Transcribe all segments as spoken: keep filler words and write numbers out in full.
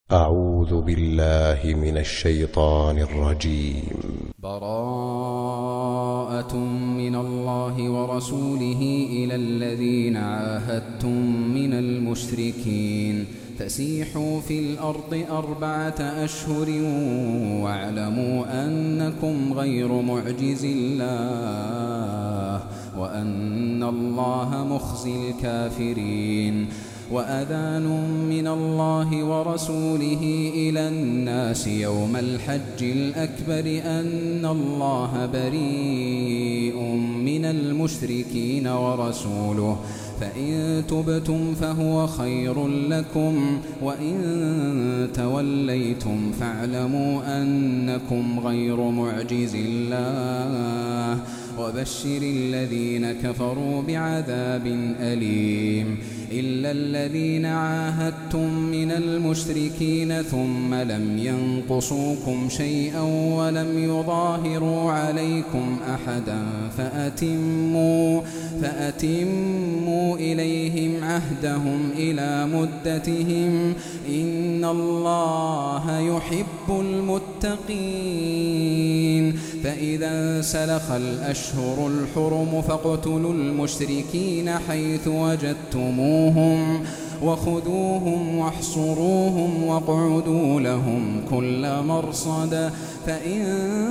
أعوذ بالله من الشيطان الرجيم. براءة من الله ورسوله إلى الذين عاهدتم من المشركين فسيحوا في الأرض أربعة أشهر واعلموا أنكم غير معجز الله وأن الله مخزي الكافرين. وأذان من الله ورسوله إلى الناس يوم الحج الأكبر أن الله بريء من المشركين ورسوله فإن تبتم فهو خير لكم وإن توليتم فاعلموا أنكم غير معجز الله وبشر الذين كفروا بعذاب أليم. إلا الذين عاهدتم من المشركين ثم لم ينقصوكم شيئا ولم يظاهروا عليكم أحدا فأتموا, فأتموا إليهم عهدهم إلى مدتهم إن الله يحب المتقين. فإذا سلخ الأشهر الحرم فاقتلوا المشركين حيث وجدتموهم وخذوهم واحصروهم واقعدوا لهم كل مرصد. فإن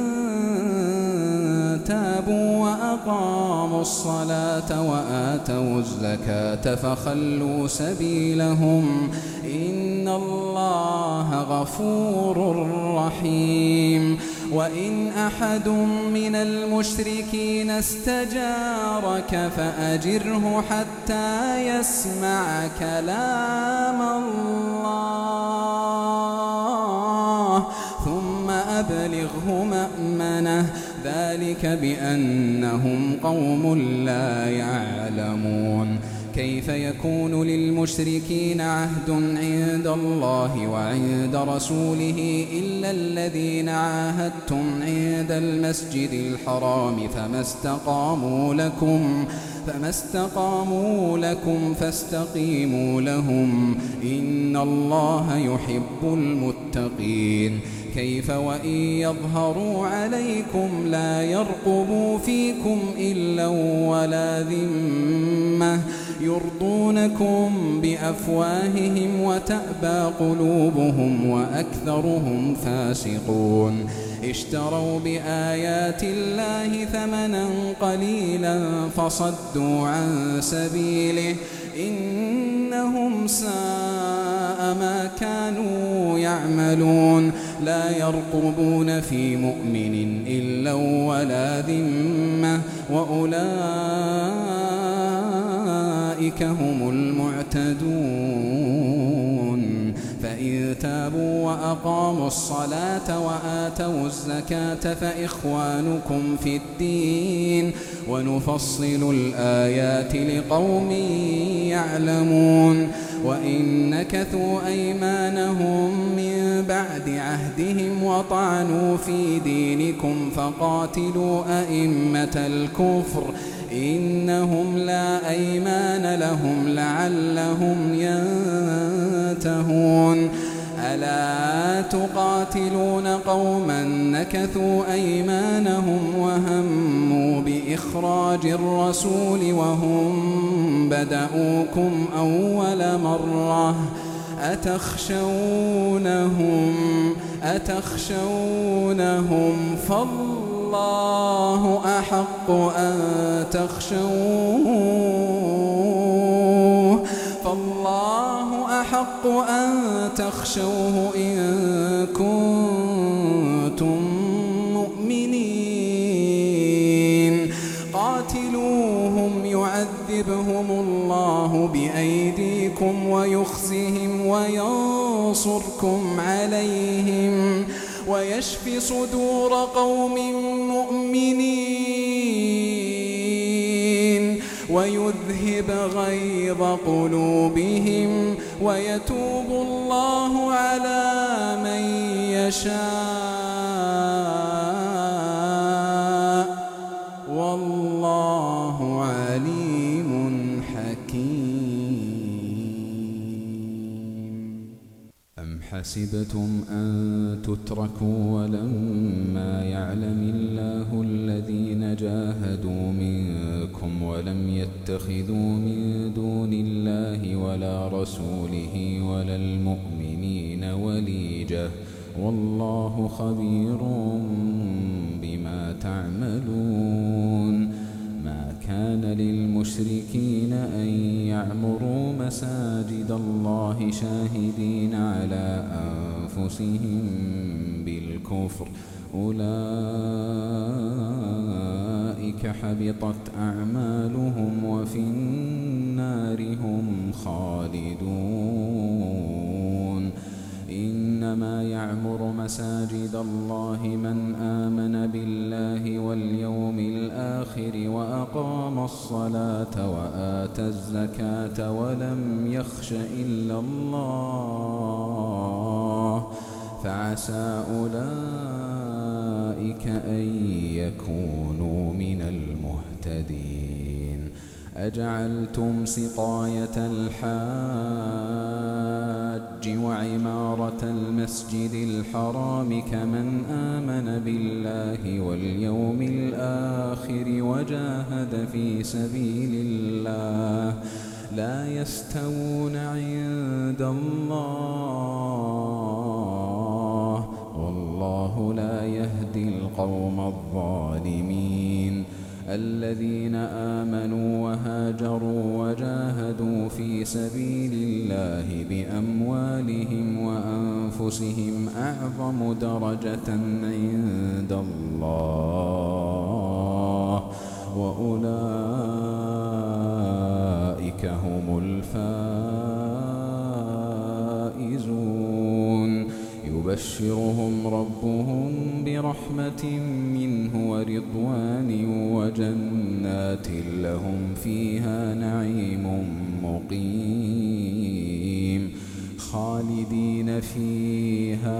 تابوا وأقاموا الصلاة وآتوا الزكاة فخلوا سبيلهم إن الله غفور رحيم. وإن أحد من المشركين استجارك فأجره حتى يسمع كلام الله ثم أبلغه مأمنه ذلك بأنهم قوم لا يعلمون. كيف يكون للمشركين عهد عند الله وعند رسوله إلا الذين عاهدتم عند المسجد الحرام فما استقاموا لكم فما استقاموا لكم فاستقيموا لهم إن الله يحب المتقين. كيف وإن يظهروا عليكم لا يرقبوا فيكم إلا ولا ذمة يرضونكم بأفواههم وتأبى قلوبهم وأكثرهم فاسقون. اشتروا بآيات الله ثمنا قليلا فصدوا عن سبيله إنهم ساء ما كانوا يعملون. لا يرقبون في مؤمن إلا ولا ذمة وأولئك هم المعتدون. فإن تابوا وأقاموا الصلاة وآتوا الزكاة فإخوانكم في الدين ونفصل الآيات لقوم يعلمون. وإن نكثوا أيمانهم من بعد عهدهم وطعنوا في دينكم فقاتلوا أئمة الكفر إنهم لا أيمان لهم لعلهم ينتهون. ألا تقاتلون قوما نكثوا أيمانهم وهموا بإخراج الرسول وهم بدأوكم أول مرة أتخشونهم أتخشونهم فالله أحق أن تخشوه فالله أحق أن تخشوه إن كنتم مؤمنين. قاتلوهم يعذبهم الله بأيديكم ويخزهم وينصركم عليهم ويشف صدور قوم مؤمنين ويذهب غيظ قلوبهم ويتوب الله على من يشاء والله عليم حكيم. أحسبتم أن تتركوا ولما يعلم الله الذين جاهدوا منكم ولم يتخذوا من دون الله ولا رسوله ولا المؤمنين وليجة والله خبير بما تعملون. ما كان للمشركين أن يعمروا مساجد الله شاهدين على أنفسهم بالكفر أولئك حبطت أعمالهم وفي النار هم خالدون. إنما يعمر مساجد الله من آمن بالله واليوم الآخر وأقام الصلاة وآتى الزكاة ولم يخش إلا الله فعسى أولئك أن يكونوا من المهتدين. أجعلتم سقاية الحاج وعمارة المسجد الحرام كمن آمن بالله واليوم الآخر وجاهد في سبيل الله لا يستوون عند الله والله لا يهدي القوم الظالمين. الذين آمنوا وهاجروا وجاهدوا في سبيل الله بأموالهم وأنفسهم أعظم درجة عند الله وأولئك هم الفائزون. يبشرهم ربهم برحمة منه ورضوان وجنات لهم فيها نعيم مقيم خالدين فيها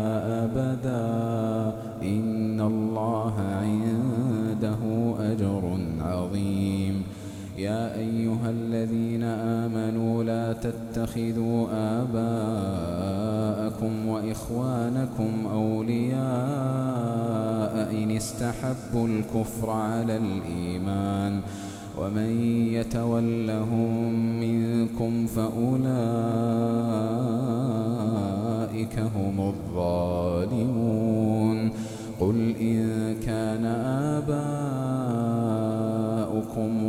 أبدا إن الله عنده أجر عظيم. يا أيها الذين آمنوا لا تتخذوا آباءكم وإخوانكم أولياء إن استحبوا الكفر على الإيمان ومن يتولهم منكم فأولئك هم الظالمون. قل إن كان آباؤكم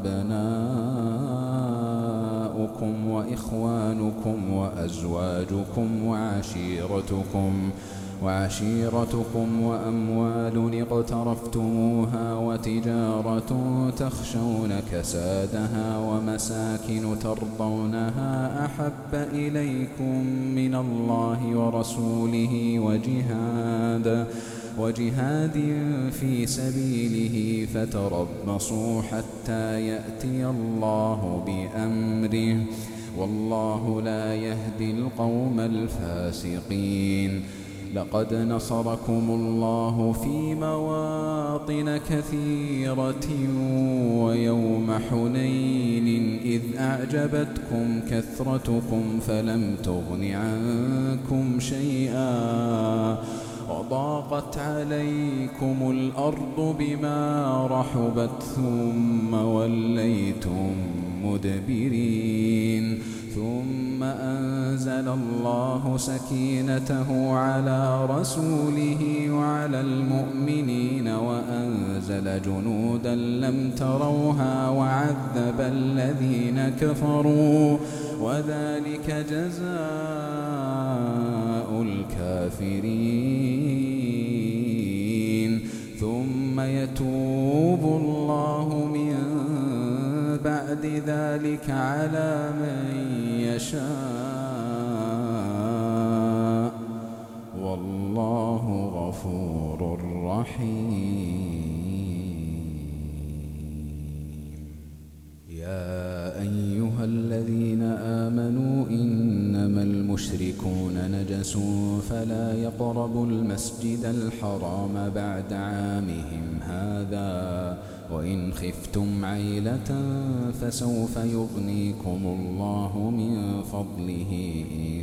وأبناؤكم وإخوانكم وأزواجكم وعشيرتكم وعشيرتكم وأموال اقترفتموها وتجارة تخشون كسادها ومساكن ترضونها أحب إليكم من الله ورسوله وجهاد وجهاد في سبيله فتربصوا حتى يأتي الله بأمره والله لا يهدي القوم الفاسقين. لقد نصركم الله في مواطن كثيرة ويوم حنين إذ أعجبتكم كثرتكم فلم تغن عنكم شيئا وضاقت عليكم الأرض بما رحبت ثم وليتم مدبرين. ثم أنزل الله سكينته على رسوله وعلى المؤمنين وأنزل جنودا لم تروها وعذب الذين كفروا وذلك جزاء الكافرين. ثم يتوب الله من بعد ذلك على من يشاء والله غفور رحيم. يا أيها الذين آمنوا إنما المشركون المشركون نجس فلا يقربوا المسجد الحرام بعد عامهم هذا وإن خفتم عيلة فسوف يغنيكم الله من فضله إن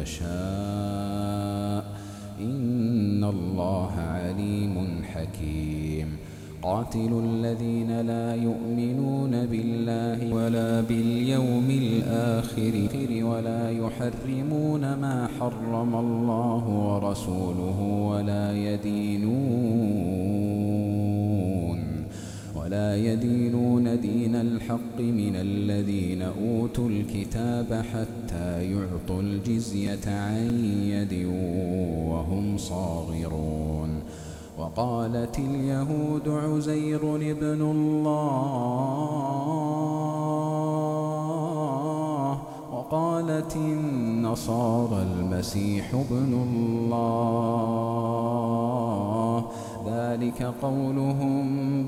شاء إن الله عليم حكيم قاتلوا الذين لا يؤمنون بالله ولا باليوم الآخر ولا يحرمون ما حرم الله ورسوله ولا يدينون ولا يدينون دين الحق من الذين أوتوا الكتاب حتى يعطوا الجزية عن يد وهم صاغرون وقالت اليهود عزير ابن الله وقالت النصارى المسيح ابن الله ذلك قولهم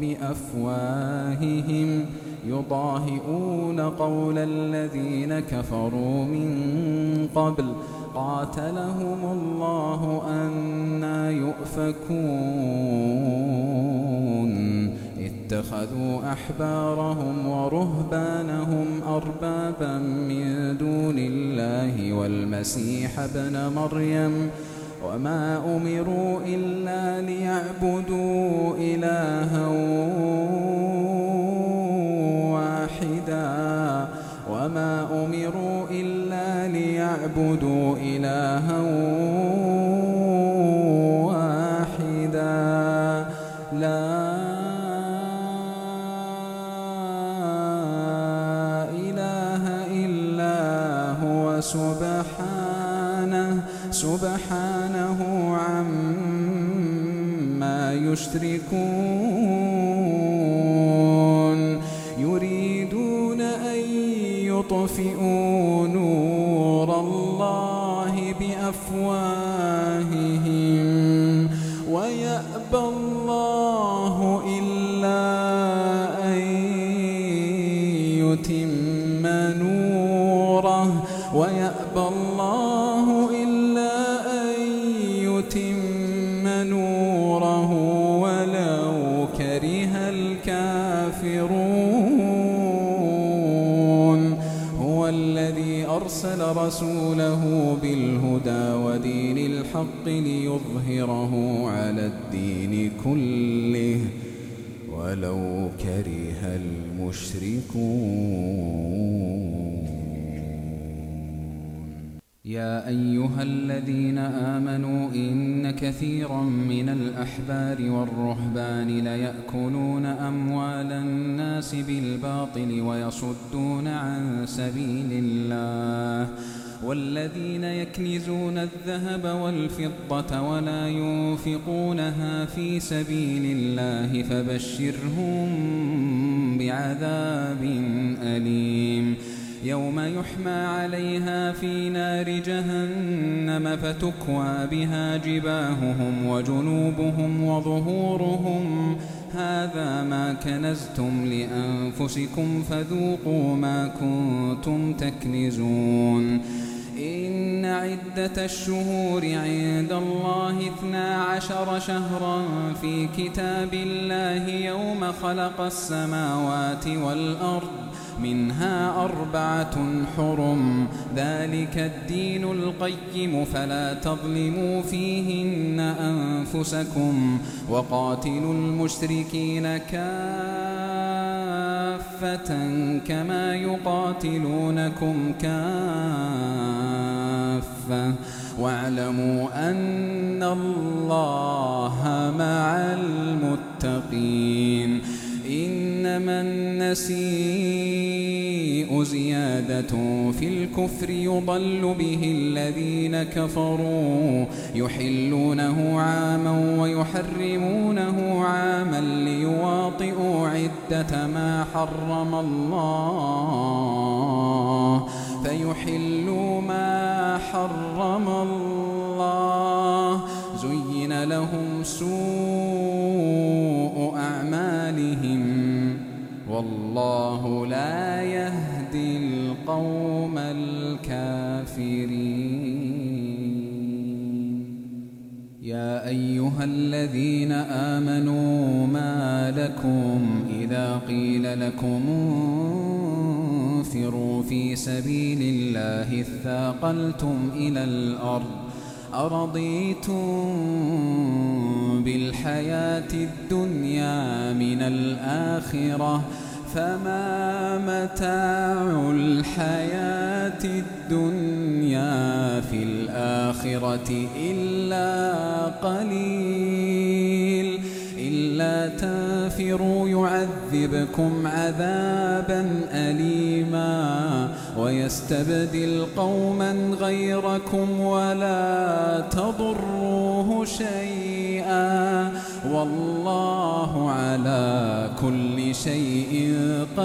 بأفواههم يضاهئون قول الذين كفروا من قبل قاتلهم الله أنى يؤفكون اتخذوا أحبارهم ورهبانهم أربابا من دون الله والمسيح ابن مريم وما أمروا إلا ليعبدوا إلها واحدا وما أمروا إلا ليعبدوا إلها واحدا لا إله إلا هو سبحانه سبحانه عما يشركون يريدون أن يطفئوا نور الله بأفواههم ويأبى الله إلا أن يتم نوره ويأبى الله إلا أن يتم نوره ولو كره الكافرون هو الذي أرسل رسوله بالهدى ودين الحق ليظهره على الدين كله ولو كره المشركون يا أيها الذين آمنوا إن كثيرا من الأحبار والرهبان ليأكلون أموال الناس بالباطل ويصدون عن سبيل الله والذين يكنزون الذهب والفضة ولا ينفقونها في سبيل الله فبشرهم بعذاب أليم يوم يحمى عليها في نار جهنم فتكوى بها جباههم وجنوبهم وظهورهم هذا ما كنزتم لأنفسكم فذوقوا ما كنتم تكنزون إن عدة الشهور عند الله اثنا عشر شهرا في كتاب الله يوم خلق السماوات والأرض منها أربعة حرم ذلك الدين القيم فلا تظلموا فيهن أنفسكم وقاتلوا المشركين كافة كما يقاتلونكم كافة واعلموا أن الله مع المتقين إنما النسيء زيادة في الكفر يضل به الذين كفروا يحلونه عاما ويحرمونه عاما ليواطئوا عدة ما حرم الله فيحلوا ما حرم الله زين لهم سوء أعمالهم والله لا يهدي القوم الكافرين يا أيها الذين آمنوا ما لكم إذا قيل لكم انفروا في سبيل الله اثاقلتم إلى الأرض أرضيتم بالحياة الدنيا من الآخرة فما متاع الحياة الدنيا في الآخرة إلا قليل إلا تنفروا يعذبكم عذابا أليما ويستبدل قوما غيركم ولا تضروه شيئا والله على كل شيء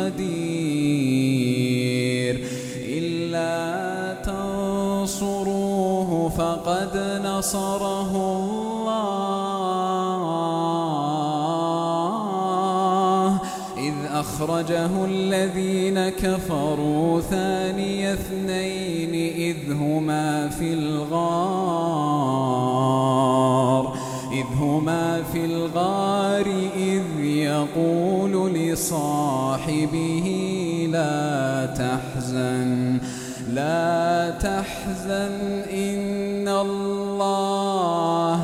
قدير إلا تنصروه فقد نصره الله إذ أخرجه الذين كفروا ثاني اثنين إذ هما في الغار إذ هما في الغار إذ يقول لصاحبه لا تحزن لا تحزن إن الله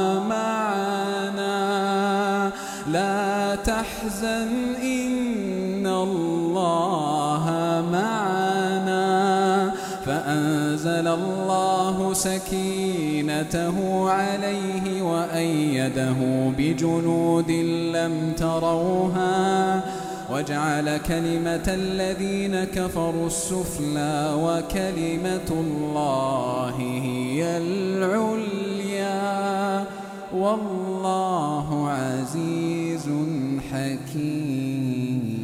معنا لا تحزن إن الله معنا فأنزل الله سكينته عليه وأيده بجنود لم تروها وجعل كلمة الذين كفروا السفلى وكلمة الله هي العليا والله عزيز حكيم.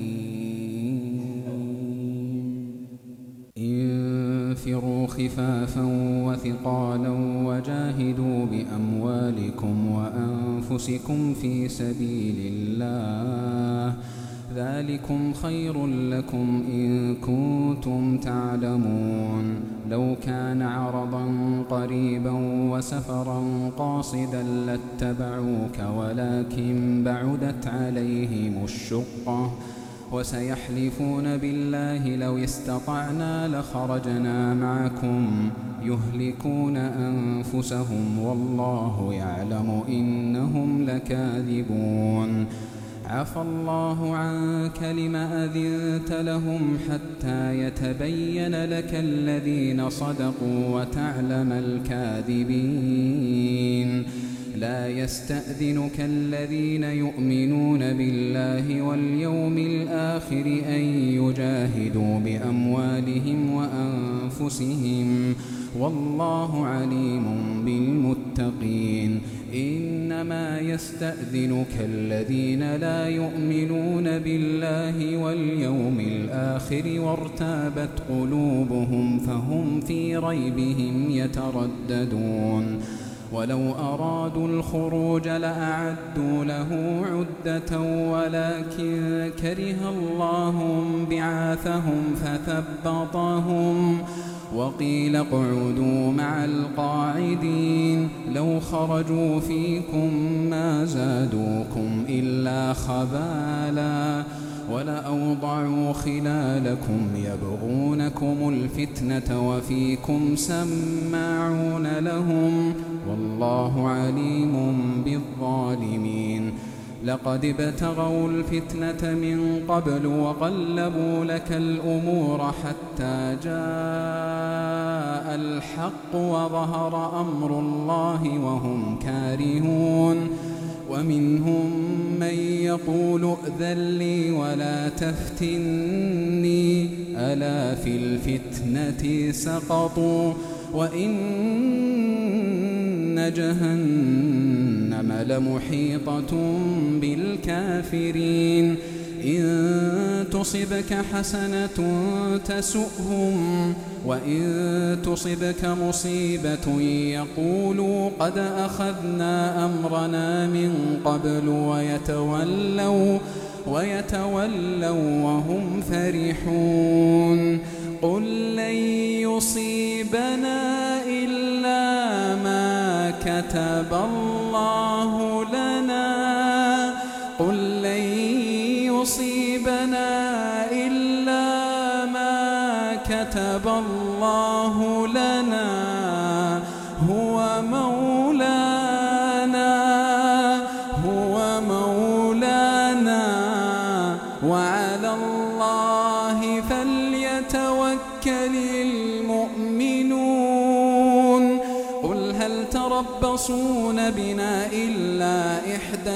انفروا خفافا وثقالا وجاهدوا بأموالكم وأنفسكم في سبيل الله ذلكم خير لكم إن كنتم تعلمون لو كان عرضا قريبا وسفرا قاصدا لاتبعوك ولكن بعدت عليهم الشقة وسيحلفون بالله لو استطعنا لخرجنا معكم يهلكون أنفسهم والله يعلم إنهم لكاذبون عفى الله عنك لم أذنت لهم حتى يتبين لك الذين صدقوا وتعلم الكاذبين لا يستأذنك الذين يؤمنون بالله واليوم الآخر أن يجاهدوا بأموالهم وأنفسهم والله عليم بالمتقين إنما يستأذنك الذين لا يؤمنون بالله واليوم الآخر وارتابت قلوبهم فهم في ريبهم يترددون ولو أرادوا الخروج لأعدوا له عدة ولكن كره الله بعاثهم فثبطهم وقيل اقعدوا مع القاعدين لو خرجوا فيكم ما زادوكم إلا خبالا ولأوضعوا خلالكم يبغونكم الفتنة وفيكم سماعون لهم والله عليم بالظالمين لقد ابتغوا الفتنة من قبل وقلبوا لك الأمور حتى جاء الحق وظهر أمر الله وهم كارهون ومنهم من يقول ائذن لي ولا تفتني ألا في الفتنة سقطوا وإن جهنم لمحيطة بالكافرين إن تصبك حسنة تسؤهم وإن تصبك مصيبة يقولوا قد أخذنا أمرنا من قبل ويتولوا ويتولوا وهم فرحون قل لن يصيبنا إلا ما كتب الله لنا قل لن يصيبنا إلا ما كتب الله لنا هو مولانا هو مولانا وعلى الله فليتوكل المؤمنون قل هل تربصون بنا إلا إحدى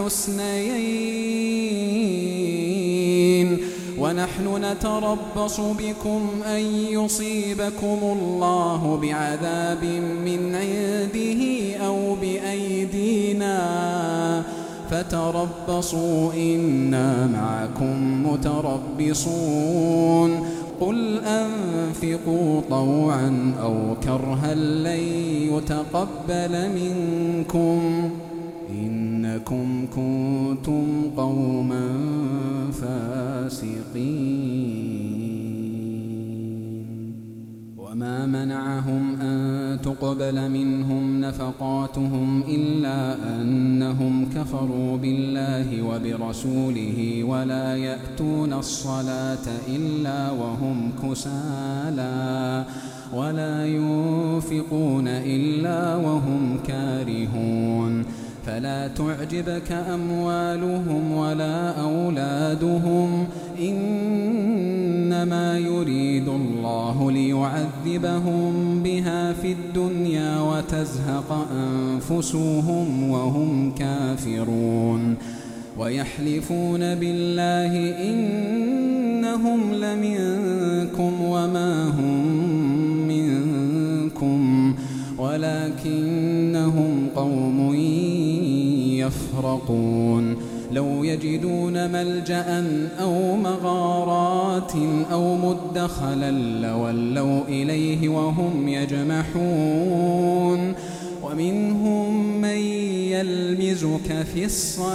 الحسنيين ونحن نتربص بكم أن يصيبكم الله بعذاب من عنده أو بأيدينا فتربصوا إنا معكم متربصون قل أنفقوا طوعا أو كرها لن يتقبل منكم إنكم كنتم قوما فاسقين وما منعهم أن تقبل منهم نفقاتهم إلا أنهم كفروا بالله وبرسوله ولا يأتون الصلاة إلا وهم كسالى ولا ينفقون إلا وهم كارهون فلا تعجبك أموالهم ولا أولادهم إنما يريد الله ليعذبهم بها في الدنيا وتزهق أنفسهم وهم كافرون ويحلفون بالله إنهم لمنكم وما هم منكم ولكنهم قوم يفرقون لو يجدون ملجأ أو مغارات أو مدخلا لولوا إليه وهم يجمحون ومنهم من يلمزك في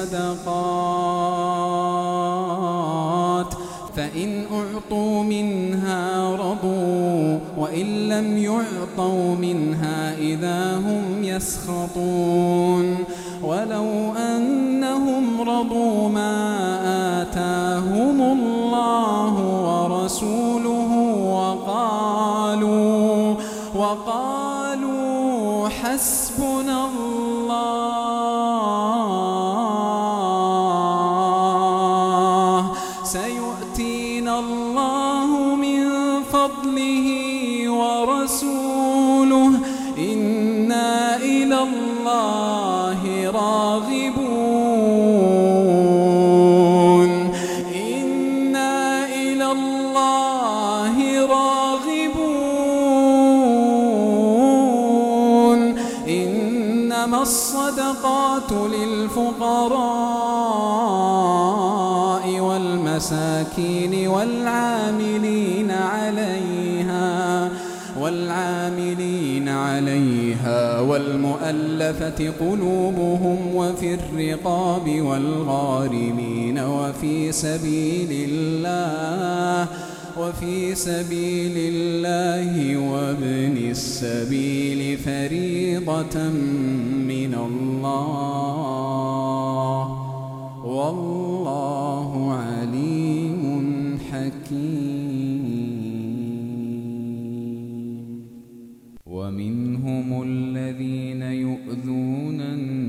الصدقات فإن أعطوا منها رضوا وإن لم يعطوا منها إذا هم يسخطون ولو أنهم رضوا ما آتاهم الله ورسوله وقالوا وقالوا حسبنا الله سيؤتينا الله من فضله ورسوله إنا إلى الله راغبون إنا إلى الله راغبون إنما الصدقات للفقراء والمساكين والعاملين عليها والعاملين عليها والمؤلفة قلوبهم وفي الرقاب والغارمين وفي سبيل الله وفي سبيل الله وابن السبيل فريضة من الله والله عليم حكيم ومنهم الذين يؤذون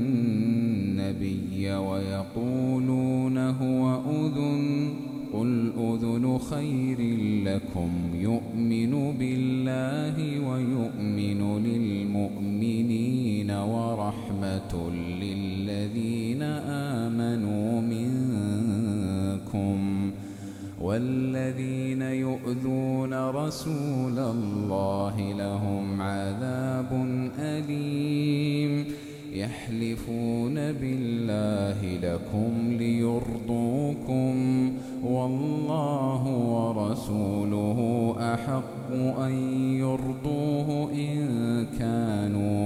النبي ويقولون هو أذن قل أذن خير لكم يؤمن بالله ويؤمن للمؤمنين ورحمة للذين آمنوا منكم والذين يؤذون رسول الله لهم عذاب أليم يحلفون بالله لكم ليرضوكم والله ورسوله أحق أن يرضوه إن كانوا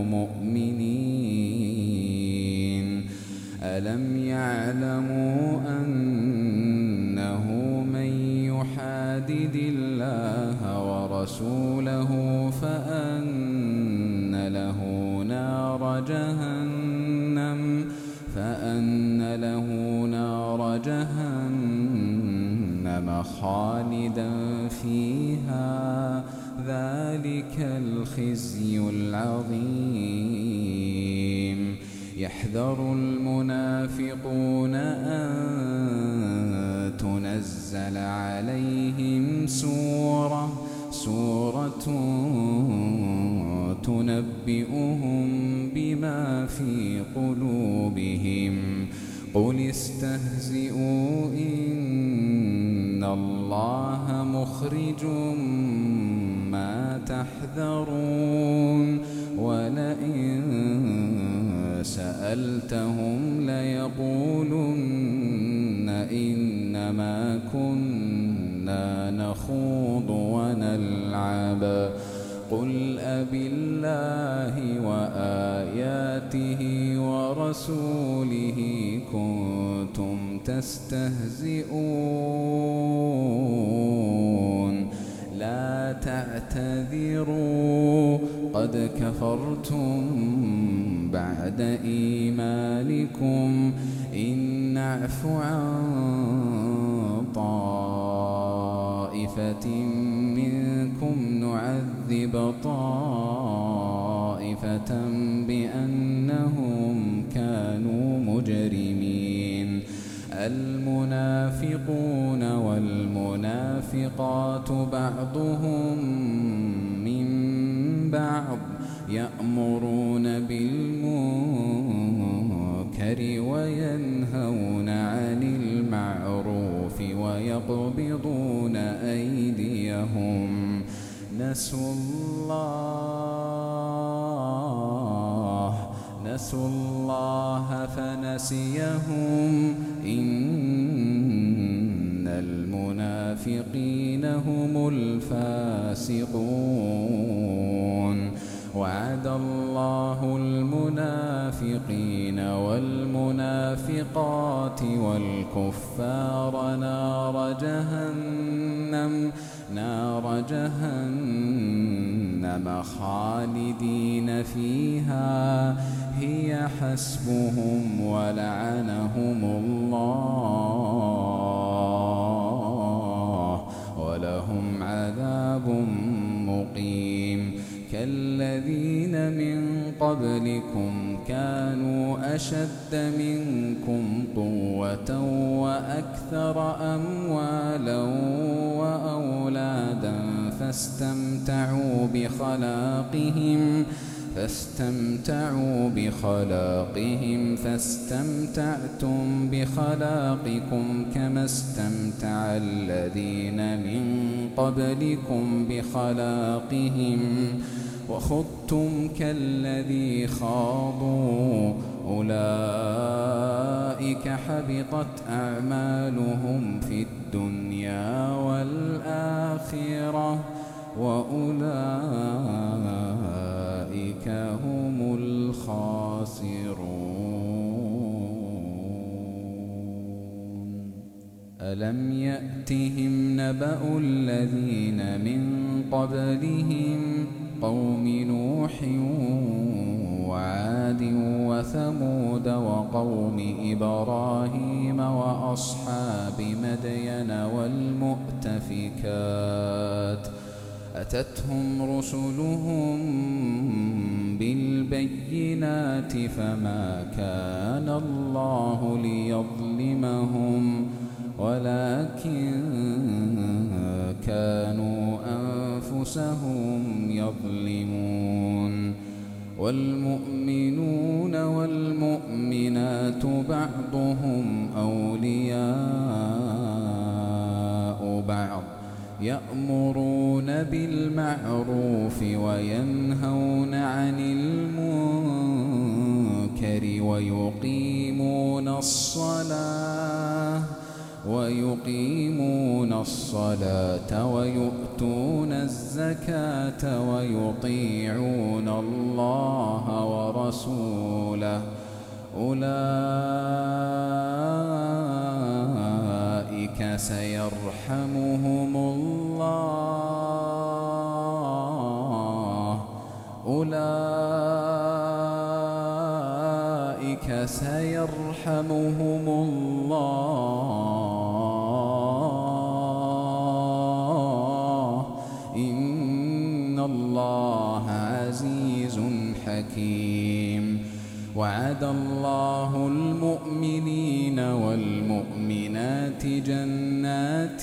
مؤمنين ألم يعلموا أنه من يحادد الله ورسوله فأن له نار جهنم فأن له نار جهنم خالدا فيها ذلك الخزي العظيم. يحذر المنافقون أن تنزل عليهم سورة سورة تنبئهم بما في قلوبهم قل استهزئوا إن الله مخرج ما تحذرون ولئن سألتهم ليقولن إنما كنا نخوض ونلعب قل أبالله وآياته ورسوله كنتم تستهزئون لا تعتذروا قد كفرتم بعد إيمانكم إن نعف عن طائفة منكم نعذب طائفة بأنهم كانوا مجرمين. المنافقون والمنافقات بعضهم من بعض يأمرون بالمنكر وينهون عن المعروف ويقبضون أيديهم نسوا الله نسوا الله فنسيهم إن المنافقين هم الفاسقون. وعد الله المنافقين والمنافقات والكفار نار جهنم نار جهنم خالدين فيها هي حسبهم ولعنهم الله ولهم عذاب مقيم. كالذين من قبلكم كانوا أشد منكم قوة وأكثر أموالا وأولادا فاستمتعوا بخلاقهم فاستمتعوا بخلاقهم فاستمتعتم بخلاقكم كما استمتع الذين من قبلكم بخلاقهم وخضتم كالذي خاضوا أولئك حبطت أعمالهم في الدنيا والآخرة وأولئك هم الخاسرون. ألم يأتهم نبأ الذين من قبلهم قوم نوح وعاد وثمود وقوم إبراهيم وأصحاب مدين والمؤتفكات أتتهم رسلهم بالبينات فما كان الله ليظلمهم ولكن كانوا أنفسهم يظلمون. والمؤمنون والمؤمنات بعضهم أولياء بعض يأمرون بالمعروف وينهون عن المنكر ويقيمون الصلاة ويقيمون الصلاة ويؤتون الزكاة ويطيعون الله ورسوله أولئك سيرحمهم الله أولئك أولئك سيرحمهم الله إن الله عزيز حكيم وعد الله المؤمنين والمؤمنات جنات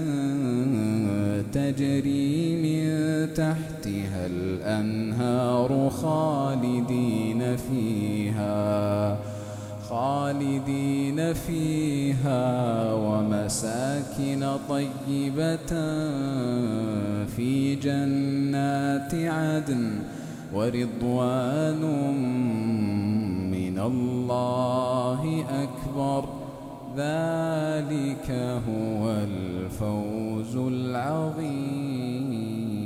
تجري من تحتها الأنهار خالدين فيها خالدين فيها ومساكن طيبة في جنات عدن ورضوان من الله أكبر ذلك هو الفوز العظيم.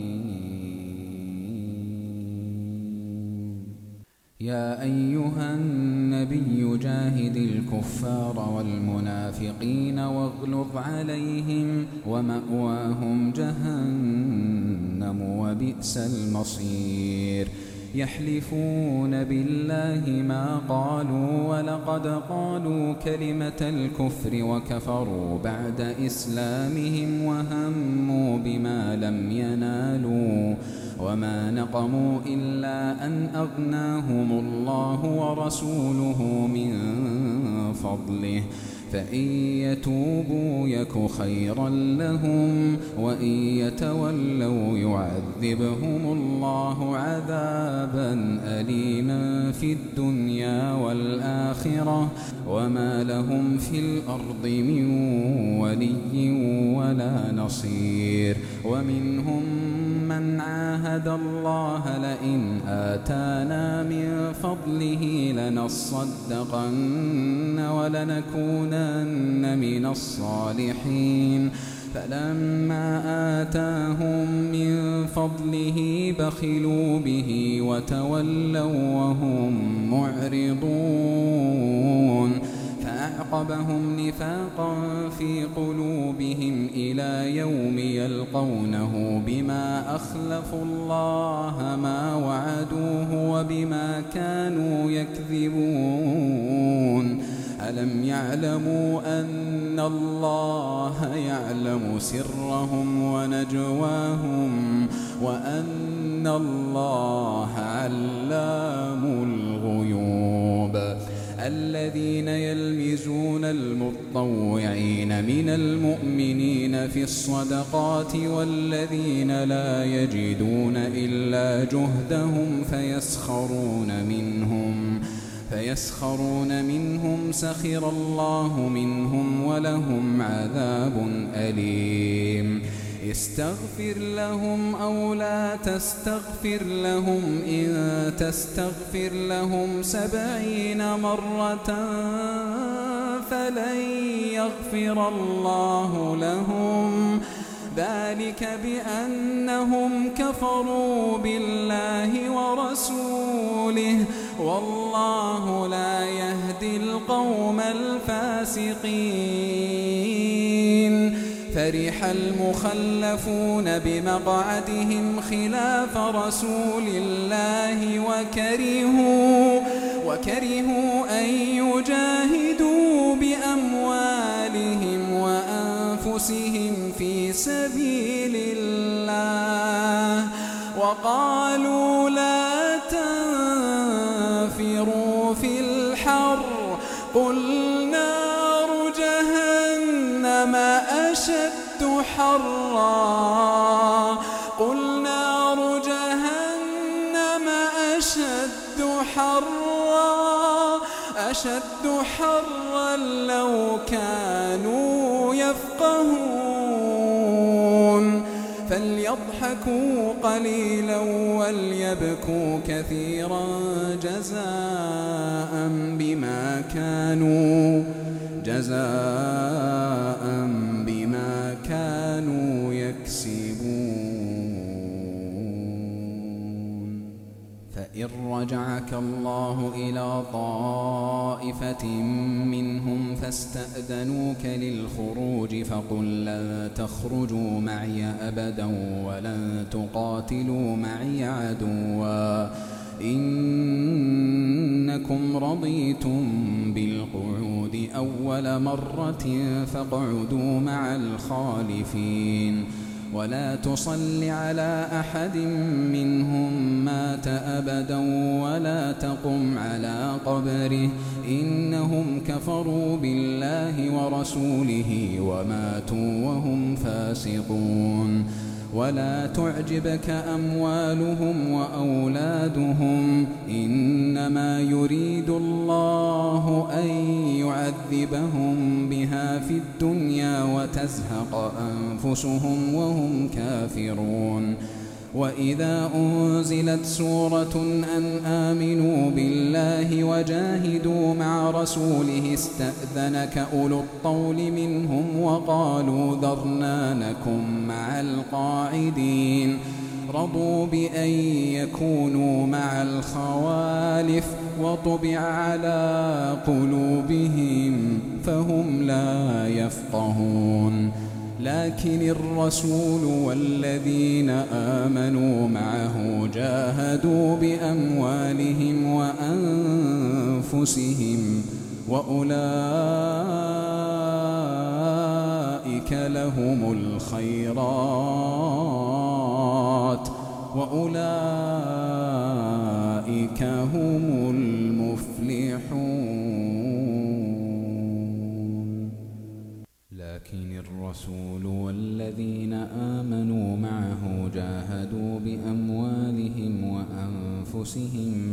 يا أيها النبي جاهد الكفار والمنافقين واغلظ عليهم ومأواهم جهنم وبئس المصير. يحلفون بالله ما قالوا ولقد قالوا كلمة الكفر وكفروا بعد إسلامهم وهموا بما لم ينالوا وما نقموا إلا أن أغناهم الله ورسوله من فضله فإن يتوبوا يك خيرا لهم وإن يتولوا يعذبهم الله عذابا أليما في الدنيا والآخرة وما لهم في الأرض من ولي ولا نصير. ومنهم من عاهد الله لئن آتانا من فضله لنصدقن ولنكونن من الصالحين فلما آتاهم من فضله بخلوا به وتولوا وهم معرضون فأعقبهم نفاقا في قلوبهم إلى يوم يلقونه بما أخلفوا الله ما وعدوه وبما كانوا يكذبون. ألم يعلموا أن الله يعلم سرهم ونجواهم وأن الله علام الغيوب. الذين يلمزون المتطوعين من المؤمنين في الصدقات والذين لا يجدون إلا جهدهم فيسخرون منهم فيسخرون منهم سخر الله منهم ولهم عذاب أليم. استغفر لهم أو لا تستغفر لهم إن تستغفر لهم سبعين مرة فلن يغفر الله لهم ذلك بأنهم كفروا بالله ورسوله والله لا يهدي القوم الفاسقين. فرح المخلفون بمقعدهم خلاف رسول الله وكرهوا, وكرهوا أن يجاهدوا بأموالهم وأنفسهم في سبيل الله وقالوا لا تنفروا في الحر قل نار جهنم أشد حرا قل نار جهنم أشد حرا أشد حرا لو كانوا يفقهون. فليضحكوا قليلا وليبكوا كثيرا جزاء بما كانوا جزاء بما كانوا يكسبون. فإن رجعك الله إلى طائفة منهم فاستأذنوك للخروج فقل لن تخرجوا معي أبدا ولن تقاتلوا معي عدوا إنكم رضيتم رضيتم بالقعود أول مرة فاقعدوا مع الخالفين ولا تصل على أحد منهم مات أبدا ولا تقم على قبره إنهم كفروا بالله ورسوله وماتوا وهم فاسقون ولا تعجبك أموالهم وأولادهم إنما يريد الله أن يعذبهم بها في الدنيا وتزهق أنفسهم وهم كافرون وإذا أنزلت سورة أن آمنوا بالله وجاهدوا مع رسوله استأذنك أولو الطول منهم وقالوا ذرنا نكن مع القاعدين رضوا بأن يكونوا مع الخوالف وطبع على قلوبهم فهم لا يفقهون لكن الرسول والذين آمنوا معه جاهدوا بأموالهم وأنفسهم وأولئك لهم الخيرات وأولئك هم المفلحون لكن الرسول والذين آمنوا معه جاهدوا بأموالهم وأنفسهم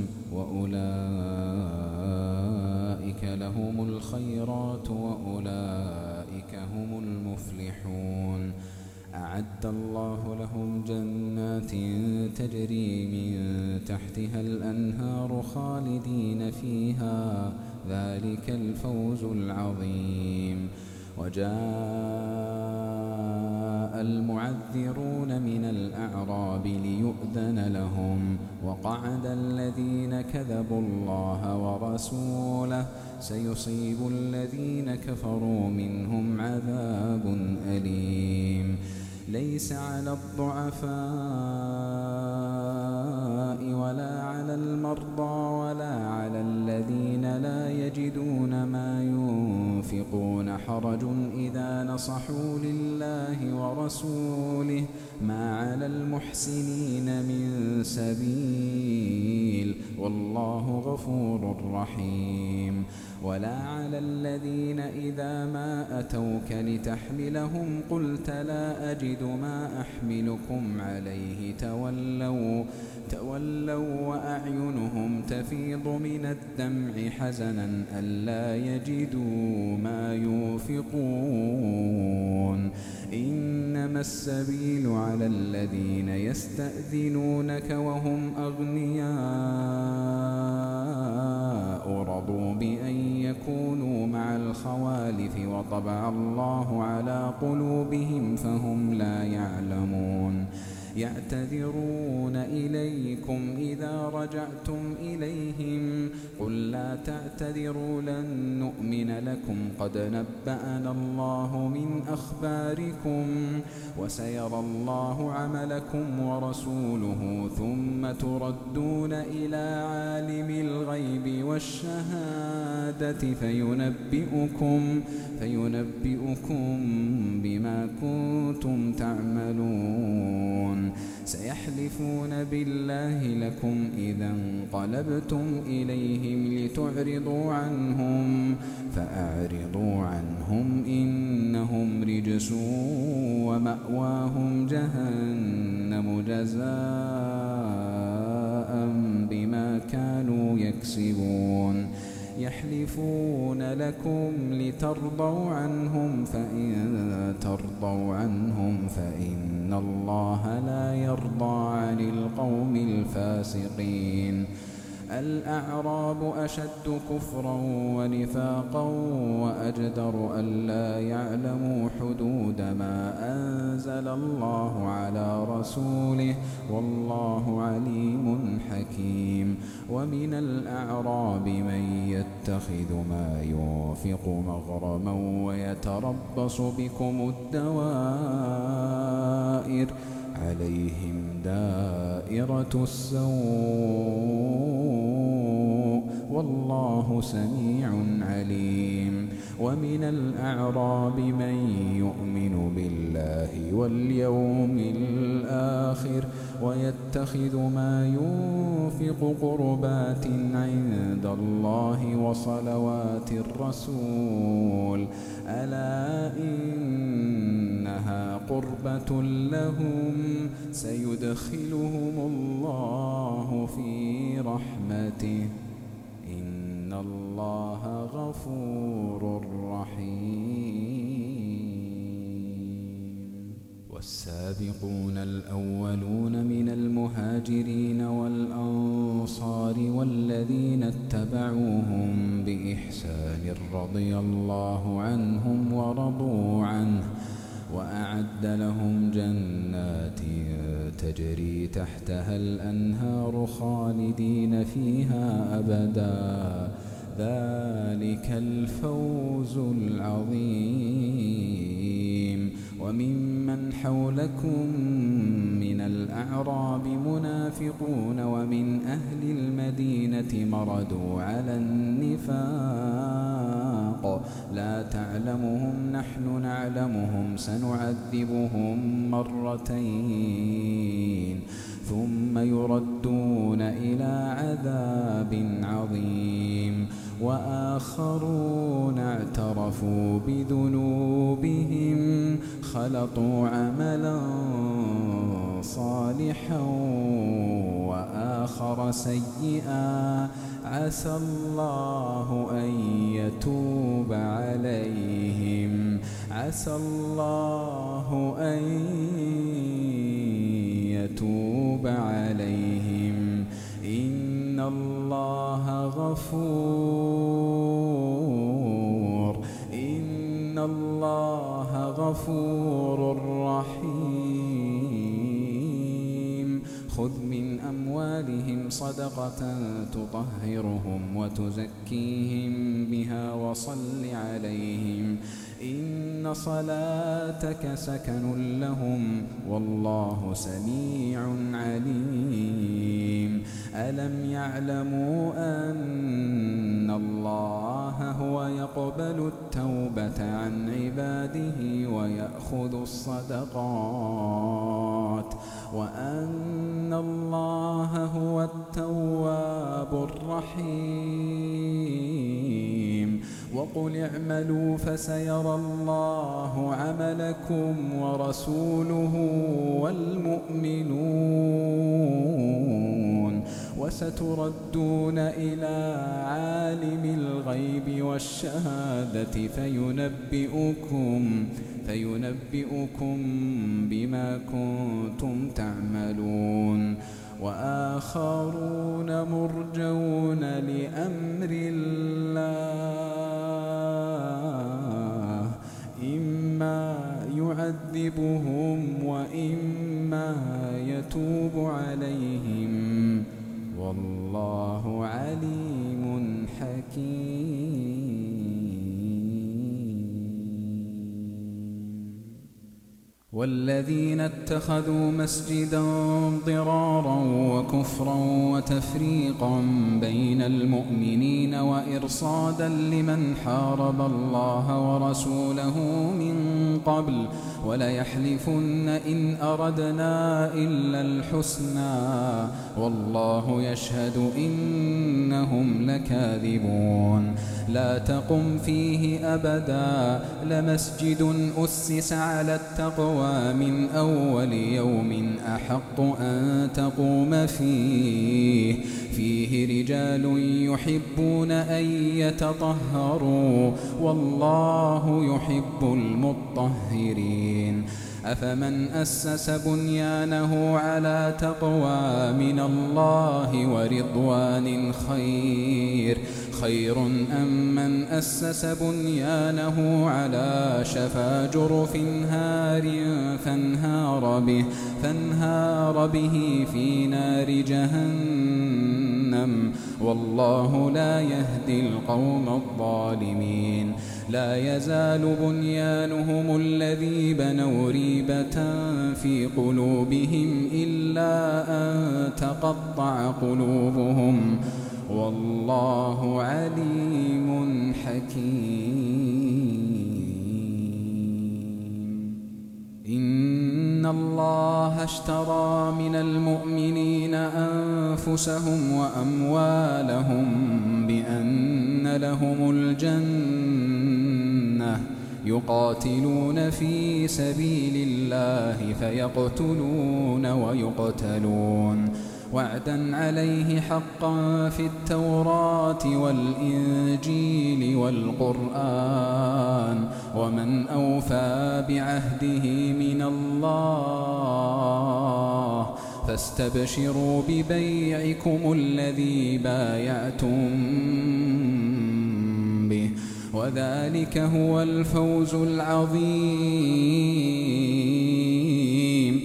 وأولئك لهم الخيرات وأولئك هم المفلحون أعد الله لهم جنات تجري من تحتها الأنهار خالدين فيها ذلك الفوز العظيم وجاء المعذرون من الأعراب ليؤذن لهم وقعد الذين كذبوا الله ورسوله سيصيب الذين كفروا منهم عذاب أليم ليس على الضعفاء ولا على المرضى ولا على الذين لا يجدون ما ينفقون حرج إذا نصحوا لله ورسوله ما على المحسنين من سبيل والله غفور رحيم ولا على الذين إذا ما أتوك لتحملهم قلت لا أجد ما أحملكم عليه تولوا تولوا وأعينهم تفيض من الدمع حزنا ألا يجدوا ما ينفقون إنما السبيل على الذين يستأذنونك وهم أغنياء رضوا بأن يكونوا مع الخوالف وطبع الله على قلوبهم فهم لا يعلمون يعتذرون إليكم إذا رجعتم إليهم قل لا تعتذروا لن نؤمن لكم قد نبأنا الله من أخباركم وسيرى الله عملكم ورسوله ثم تردون إلى عالم الغيب والشهادة فينبئكم فينبئكم بما كنتم تعملون سيحلفون بالله لكم إذا انقلبتم إليهم لتعرضوا عنهم فأعرضوا عنهم إنهم رجس ومأواهم جهنم جزاء بما كانوا يكسبون يحلفون لكم لترضوا عنهم فإن ترضوا عنهم فإن الله لا يرضى عن القوم الفاسقين الأعراب أشد كفرا ونفاقا وأجدر ألا يعلموا حدود ما أنزل الله على رسوله والله عليم حكيم ومن الأعراب من يتخذ ما ينفق مغرما ويتربص بكم الدوائر عليهم دائرة السوء والله سميع عليم. ومن الأعراب من يؤمن بالله واليوم الآخر ويتخذ ما ينفق قربات عند الله وصلوات الرسول ألا إنها قربة لهم سيدخلهم الله في رحمته إن الله غفور رحيم. والسابقون الأولون من المهاجرين والأنصار والذين اتبعوهم بإحسان رضي الله عنهم ورضوا عنه وأعد لهم جنات تجري تحتها الأنهار خالدين فيها أبدا ذلك الفوز العظيم. وممن حولكم من الأعراب منافقون ومن أهل المدينة مردوا على النفاق لا تعلمهم نحن نعلمهم سنعذبهم مرتين ثم يردون إلى عذاب عظيم. وآخرون اعترفوا بذنوبهم خلطوا عملا صالحا وآخر سيئا عسى الله أن يتوب عليهم عسى الله أن يتوب عليهم إن الله غفور إن الله غفور رحيم. خذ من أموالهم صدقة تطهرهم وتزكيهم بها وصل عليهم إن صلاتك سكن لهم والله سميع عليم. ألم يعلموا أن الله هو يقبل التوبة عن عباده ويأخذ الصدقات وأن الله هو التواب الرحيم. وقل اعملوا فسيرى الله عملكم ورسوله والمؤمنون وستردون إلى عالم الغيب والشهادة فينبئكم فينبئكم بما كنتم تعملون. وآخرون مرجون لأمر الله إما يعذبهم وإما يتوب عليهم والله عليم حكيم. والذين اتخذوا مسجدا ضرارا وكفرا وتفريقا بين المؤمنين وإرصادا لمن حارب الله ورسوله من قبل وليحلفن إن أردنا إلا الحسنى والله يشهد إنهم لكاذبون. لا تقم فيه أبدا لمسجد أسس على التقوى من أول يوم أحق أن تقوم فيه فيه رجال يحبون أن يتطهروا والله يحب المطهرين. أفمن أسس بنيانه على تقوى من الله ورضوان خير خير أم من أسس بنيانه على شفا جرف هار فانهار به, فانهار به في نار جهنم والله لا يهدي القوم الظالمين. لا يزال بنيانهم الذي بنوا ريبة في قلوبهم إلا أن تقطع قلوبهم والله عليم حكيم. إن الله اشترى من المؤمنين أنفسهم وأموالهم بأن لهم الجنة يقاتلون في سبيل الله فيقتلون ويقتلون وعدا عليه حقا في التوراة والإنجيل والقرآن ومن أوفى بعهده من الله فاستبشروا ببيعكم الذي بايعتم به وذلك هو الفوز العظيم.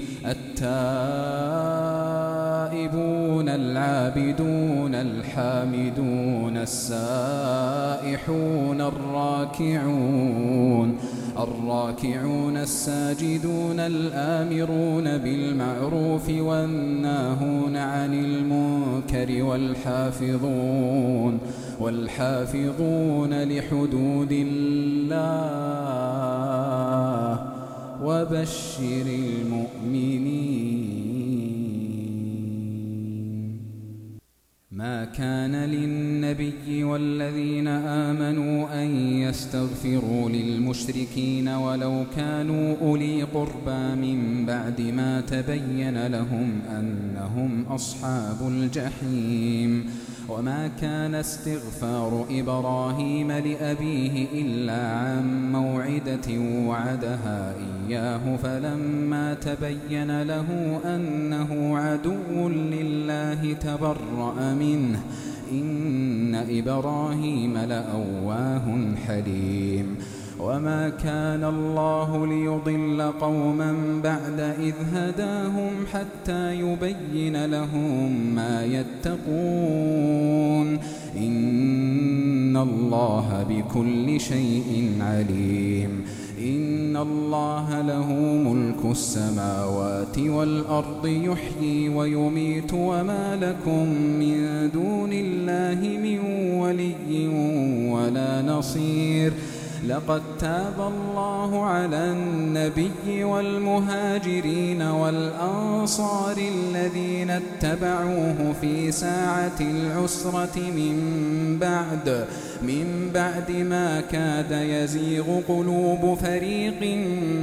التائبون العابدون الحامدون السائحون الراكعون الراكعون الساجدون الآمرون بالمعروف والناهون عن المنكر والحافظون والحافظون لحدود الله وبشر المؤمنين. ما كان للنبي والذين آمنوا أن يستغفروا للمشركين ولو كانوا أولي قربى من بعد ما تبين لهم أنهم أصحاب الجحيم. وما كان استغفار إبراهيم لأبيه إلا عن موعدة وعدها إياه فلما تبين له أنه عدو لله تبرأ منه إن إبراهيم لأواه حليم. وما كان الله ليضل قوما بعد إذ هداهم حتى يبين لهم ما يتقون إن الله بكل شيء عليم. إن الله له ملك السماوات والأرض يحيي ويميت وما لكم من دون الله من ولي ولا نصير. لقد تاب الله على النبي والمهاجرين والأنصار الذين اتبعوه في ساعة العسرة من بعد من بعد ما كاد يزيغ قلوب فريق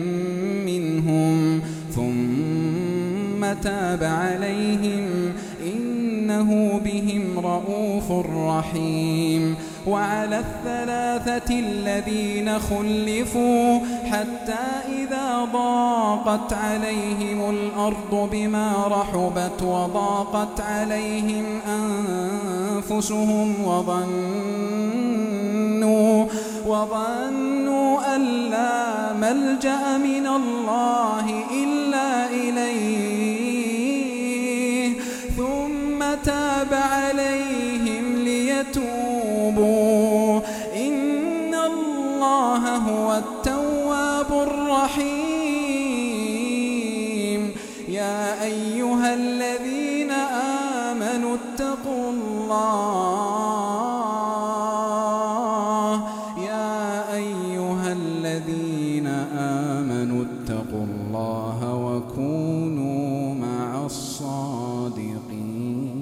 منهم ثم تاب عليهم إنه بهم رءوف رحيم. وعلى الثلاثة الذين خلفوا حتى إذا ضاقت عليهم الأرض بما رحبت وضاقت عليهم أنفسهم وظنوا وظنوا أن لا ملجأ من الله إلا إليه ثم تاب عليهم ليتوبوا إن الله هو التواب الرحيم. يا أيها الذين آمنوا اتقوا الله يا أيها الذين آمنوا اتقوا الله وكونوا مع الصادقين.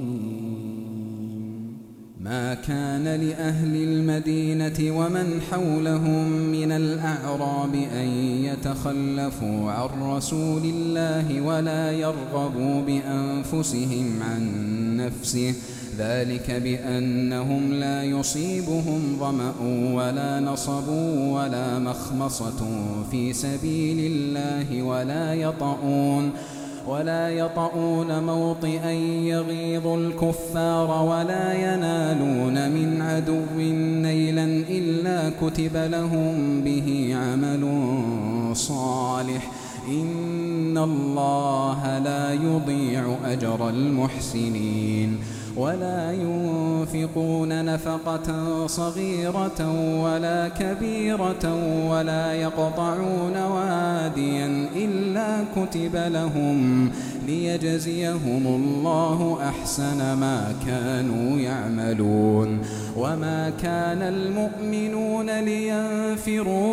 ما كان لأهل المدينة ومن حولهم من الأعراب أن يتخلفوا عن رسول الله ولا يرغبوا بأنفسهم عن نفسه ذلك بأنهم لا يصيبهم ظمأ ولا نصب ولا مخمصة في سبيل الله ولا يطؤون ولا يطؤون موطئا يغيظ الكفار ولا ينالون من عدو نيلا إلا كتب لهم به عمل صالح إن الله لا يضيع أجر المحسنين. ولا ينفقون نفقة صغيرة ولا كبيرة ولا يقطعون واديا إلا كتب لهم ليجزيهم الله أحسن ما كانوا يعملون. وما كان المؤمنون لينفروا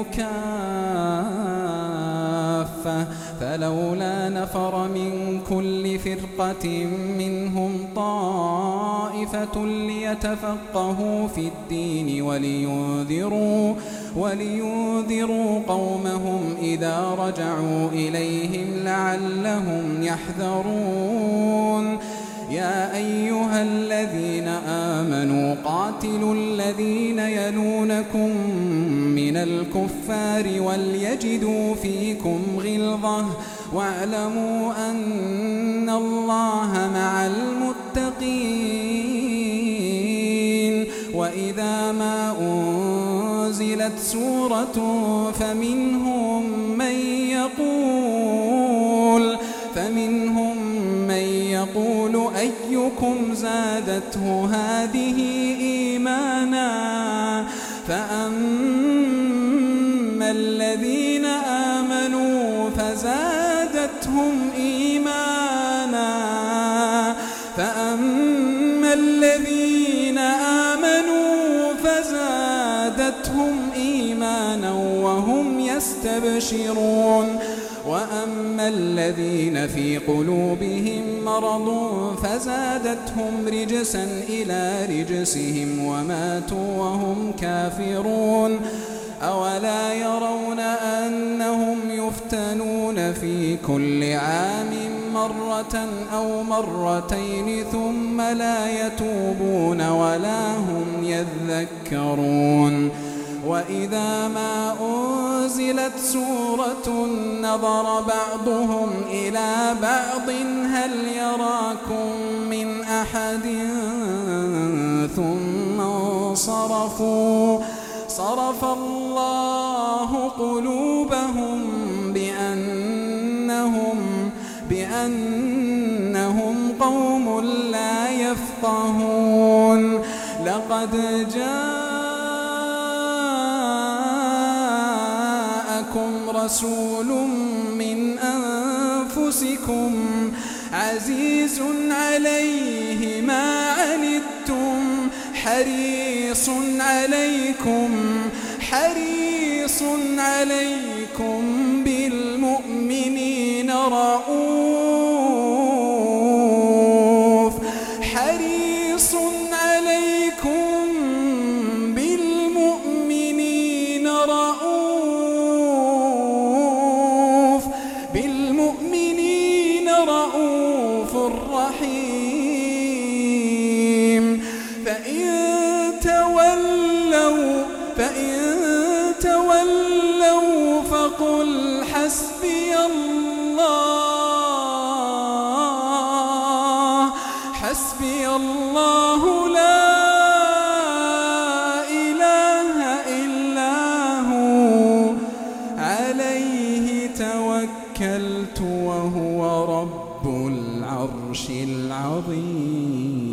كافة فلولا نفر من كل فرقة منهم طائفة ليتفقهوا في الدين ولينذروا, ولينذروا قومهم إذا رجعوا إليهم لعلهم يحذرون. يا أيها الذين آمنوا قاتلوا الذين يلونكم من الكفار وليجدوا فيكم غلظة واعلموا أن الله مع المتقين. وإذا ما أنزلت سورة فمنهم من يقول فمنهم من يقول أيكم زادته هذه إيمانا فأما الذين آمنوا فزادتهم إيمانا فأما الذين آمنوا فزادتهم إيمانا وهم يستبشرون. وأما الذين في قلوبهم مرض فزادتهم رجسا إلى رجسهم وماتوا وهم كافرون. أولا يرون أنهم يفتنون في كل عام مرة أو مرتين ثم لا يتوبون ولا هم يذكرون. وإذا ما أنزلت سورة نظر بعضهم إلى بعض هل يراكم من أحد ثم انصرفوا صرف الله قلوبهم بأنهم, بأنهم قوم لا يفقهون. لقد جاءكم رسول من أنفسكم عزيز عليه ما عنتم حريص عليكم حريص عليكم بالمؤمنين رؤوف حريص عليكم بالمؤمنين رؤوف بالمؤمنين رؤوف رحيم. فإن تولوا فإن تولوا فقل حسبي الله حسبي الله لا إله إلا هو عليه توكلت وهو رب العرش العظيم.